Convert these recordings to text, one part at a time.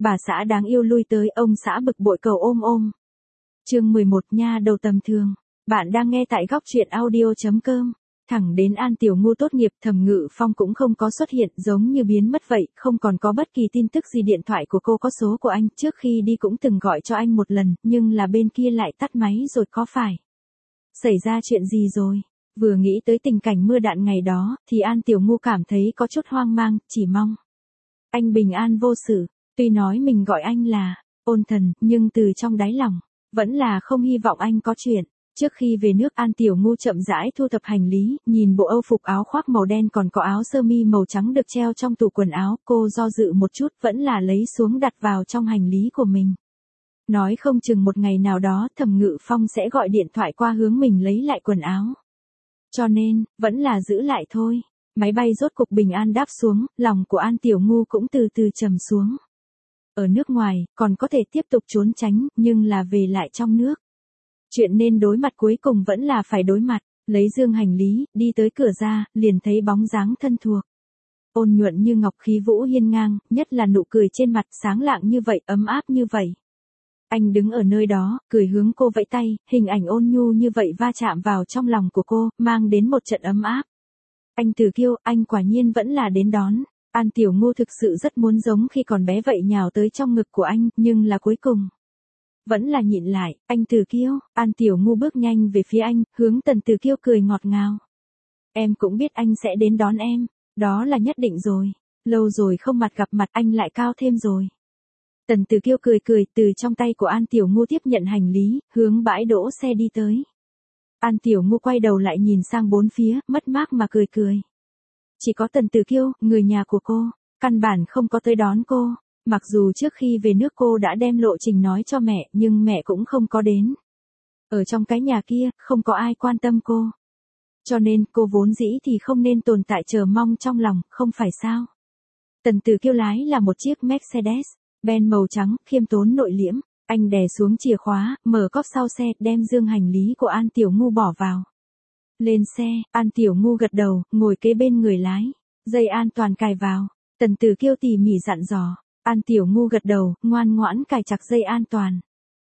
Bà xã đáng yêu lui tới, ông xã bực bội cầu ôm ôm. Chương 11 nha đầu tầm thường. Bạn đang nghe tại góc truyện audio.com. Thẳng đến An Tiểu Ngu tốt nghiệp, Thẩm Ngự Phong cũng không có xuất hiện, giống như biến mất vậy, không còn có bất kỳ tin tức gì. Điện thoại của cô có số của anh, trước khi đi cũng từng gọi cho anh một lần, nhưng là bên kia lại tắt máy rồi. Có phải xảy ra chuyện gì rồi? Vừa nghĩ tới tình cảnh mưa đạn ngày đó, thì An Tiểu Ngu cảm thấy có chút hoang mang, chỉ mong anh bình an vô sự. Tuy nói mình gọi anh là ôn thần, nhưng từ trong đáy lòng vẫn là không hy vọng anh có chuyện. Trước khi về nước, An Tiểu Ngu chậm rãi thu thập hành lý, nhìn bộ âu phục áo khoác màu đen còn có áo sơ mi màu trắng được treo trong tủ quần áo, cô do dự một chút vẫn là lấy xuống đặt vào trong hành lý của mình. Nói không chừng một ngày nào đó Thẩm Ngự Phong sẽ gọi điện thoại qua hướng mình lấy lại quần áo. Cho nên, vẫn là giữ lại thôi. Máy bay rốt cục bình an đáp xuống, lòng của An Tiểu Ngu cũng từ từ trầm xuống. Ở nước ngoài, còn có thể tiếp tục trốn tránh, nhưng là về lại trong nước. Chuyện nên đối mặt cuối cùng vẫn là phải đối mặt. Lấy dương hành lý, đi tới cửa ra, liền thấy bóng dáng thân thuộc. Ôn nhuận như ngọc, khí vũ hiên ngang, nhất là nụ cười trên mặt sáng lạng như vậy, ấm áp như vậy. Anh đứng ở nơi đó, cười hướng cô vẫy tay, hình ảnh ôn nhu như vậy va chạm vào trong lòng của cô, mang đến một trận ấm áp. Anh Từ Kiêu, anh quả nhiên vẫn là đến đón. An Tiểu Ngu thực sự rất muốn giống khi còn bé vậy nhào tới trong ngực của anh, nhưng là cuối cùng vẫn là nhịn lại. Anh Từ Kiêu. An Tiểu Ngu bước nhanh về phía anh, hướng Tần Từ Kiêu cười ngọt ngào. Em cũng biết anh sẽ đến đón em, đó là nhất định rồi. Lâu rồi không gặp mặt, anh lại cao thêm rồi. Tần Từ Kiêu cười cười, từ trong tay của An Tiểu Ngu tiếp nhận hành lý, hướng bãi đỗ xe đi tới. An Tiểu Ngu quay đầu lại nhìn sang bốn phía, mất mát mà cười cười. Chỉ có Tần Từ Kiêu, người nhà của cô, căn bản không có tới đón cô. Mặc dù trước khi về nước cô đã đem lộ trình nói cho mẹ, nhưng mẹ cũng không có đến. Ở trong cái nhà kia, không có ai quan tâm cô. Cho nên, cô vốn dĩ thì không nên tồn tại chờ mong trong lòng, không phải sao? Tần Từ Kiêu lái là một chiếc Mercedes-Benz màu trắng, khiêm tốn nội liễm. Anh đè xuống chìa khóa, mở cốp sau xe, đem dương hành lý của An Tiểu Ngu bỏ vào. Lên xe, An Tiểu Ngu gật đầu, ngồi kế bên người lái. Dây an toàn cài vào. Tần Từ Kiêu tỉ mỉ dặn dò. An Tiểu Ngu gật đầu, ngoan ngoãn cài chặt dây an toàn.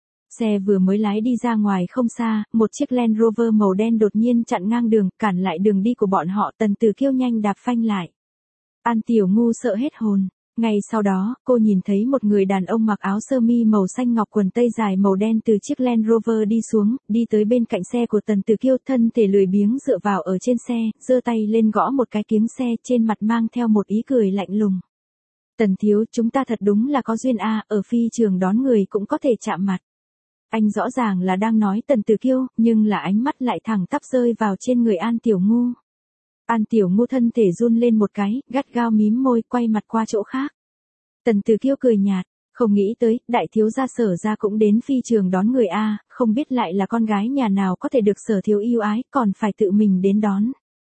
Xe vừa mới lái đi ra ngoài không xa, một chiếc Land Rover màu đen đột nhiên chặn ngang đường, cản lại đường đi của bọn họ. Tần Từ Kiêu nhanh đạp phanh lại. An Tiểu Ngu sợ hết hồn. Ngay sau đó, cô nhìn thấy một người đàn ông mặc áo sơ mi màu xanh ngọc, quần tây dài màu đen từ chiếc Land Rover đi xuống, đi tới bên cạnh xe của Tần Từ Kiêu, thân thể lười biếng dựa vào ở trên xe, giơ tay lên gõ một cái kiếng xe, trên mặt mang theo một ý cười lạnh lùng. Tần thiếu, chúng ta thật đúng là có duyên a, ở phi trường đón người cũng có thể chạm mặt. Anh rõ ràng là đang nói Tần Từ Kiêu, nhưng là ánh mắt lại thẳng tắp rơi vào trên người An Tiểu Ngu. An Tiểu Ngu thân thể run lên một cái, gắt gao mím môi, quay mặt qua chỗ khác. Tần Từ Kiêu cười nhạt, không nghĩ tới, đại thiếu gia Sở gia cũng đến phi trường đón người a, không biết lại là con gái nhà nào có thể được Sở thiếu yêu ái, còn phải tự mình đến đón.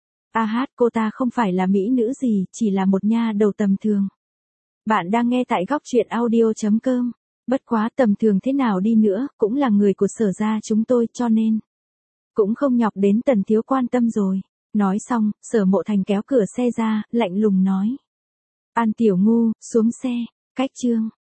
A hát, cô ta không phải là mỹ nữ gì, chỉ là một nha đầu tầm thường. Bạn đang nghe tại góc truyện audio.com. Bất quá tầm thường thế nào đi nữa, cũng là người của Sở gia chúng tôi, cho nên cũng không nhọc đến Tần thiếu quan tâm rồi. Nói xong, Sở Mộ Thành kéo cửa xe ra, lạnh lùng nói. An Tiểu Ngu, xuống xe. Cách chương